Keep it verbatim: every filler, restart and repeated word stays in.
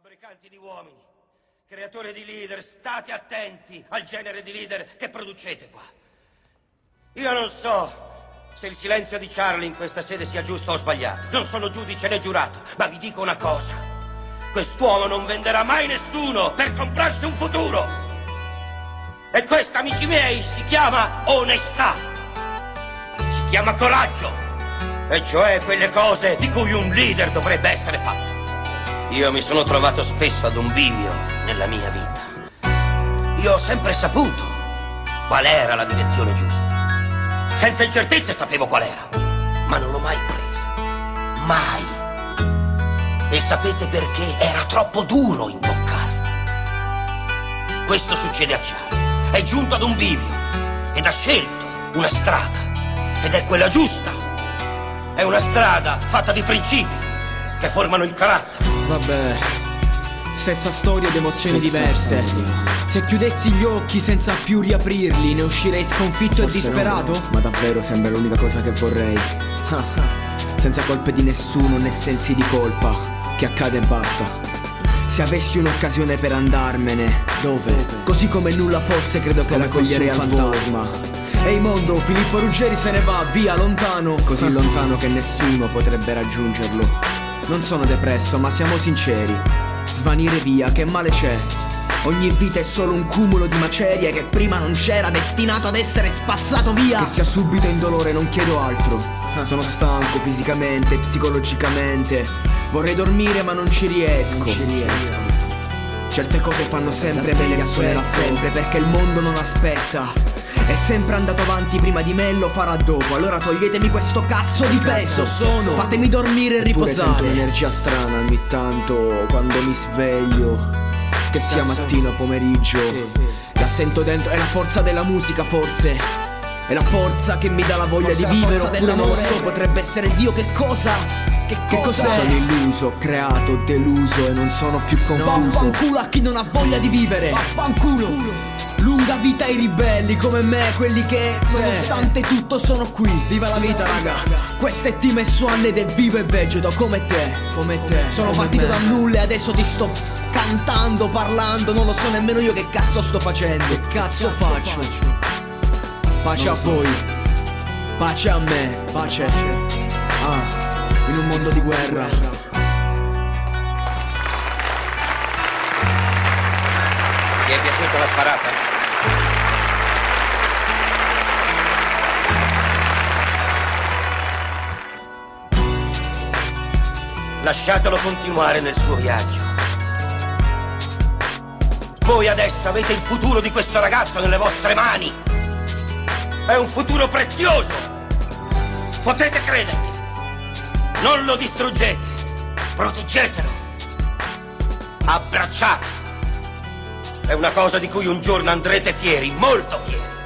Fabbricanti di uomini, creatori di leader, state attenti al genere di leader che producete qua. Io non so se il silenzio di Charlie in questa sede sia giusto o sbagliato. Non sono giudice né giurato, ma vi dico una cosa. Quest'uomo non venderà mai nessuno per comprarsi un futuro. E questa, amici miei, si chiama onestà. Si chiama coraggio. E cioè quelle cose di cui un leader dovrebbe essere fatto. Io mi sono trovato spesso ad un bivio nella mia vita. Io ho sempre saputo qual era la direzione giusta. Senza incertezze sapevo qual era, ma non l'ho mai presa. Mai. E sapete perché? Era troppo duro imboccarla. Questo succede a Charlie. È giunto ad un bivio ed ha scelto una strada. Ed è quella giusta. È una strada fatta di principi che formano il carattere. Vabbè, stessa storia ed emozioni stessa diverse storia. Se chiudessi gli occhi senza più riaprirli, ne uscirei sconfitto Forse e disperato? No, ma davvero sembra l'unica cosa che vorrei. Senza colpe di nessuno né sensi di colpa. Che accade e basta. Se avessi un'occasione per andarmene, dove? Così come nulla fosse, credo che la coglierei al fantasma. Ehi mondo, Filippo Ruggeri se ne va via lontano. Così lontano che nessuno potrebbe raggiungerlo. Non sono depresso, ma siamo sinceri. Svanire via, che male c'è? Ogni vita è solo un cumulo di macerie che prima non c'era, destinato ad essere spazzato via. Che sia subito indolore, non chiedo altro. Sono stanco fisicamente, psicologicamente. Vorrei dormire ma non ci riesco. Non ci riesco. Certe cose fanno sempre meglio, suonerà sempre, perché il mondo non aspetta. È sempre andato avanti prima di me e lo farà dopo. Allora toglietemi questo cazzo di peso. Sono, fatemi dormire e riposare. Pure sento un'energia strana ogni tanto quando mi sveglio. Che sia mattina o pomeriggio. La sento dentro, è la forza della musica forse. È la forza che mi dà la voglia di vivere. Oppure non lo so, potrebbe essere Dio. Che cosa? Che, che cos'è? Sono illuso, creato, deluso e non sono più confuso. Vaffanculo a chi non ha voglia di vivere. Vaffanculo. Lunga vita ai ribelli come me, quelli che nonostante tutto sono qui. Viva la vita raga. Questa è Team S uno ed è vivo e vegeto come te. Come te. Sono partito da nulla e adesso ti sto cantando, parlando. Non lo so nemmeno io che cazzo sto facendo. Che cazzo faccio? Pace a voi. Pace a me. Pace. Ah. In un mondo di guerra. Ti è piaciuta la sparata? Lasciatelo continuare nel suo viaggio. Voi adesso avete il futuro di questo ragazzo nelle vostre mani. È un futuro prezioso. Potete credermi. Non lo distruggete. Proteggetelo. Abbracciatelo. È una cosa di cui un giorno andrete fieri, molto fieri.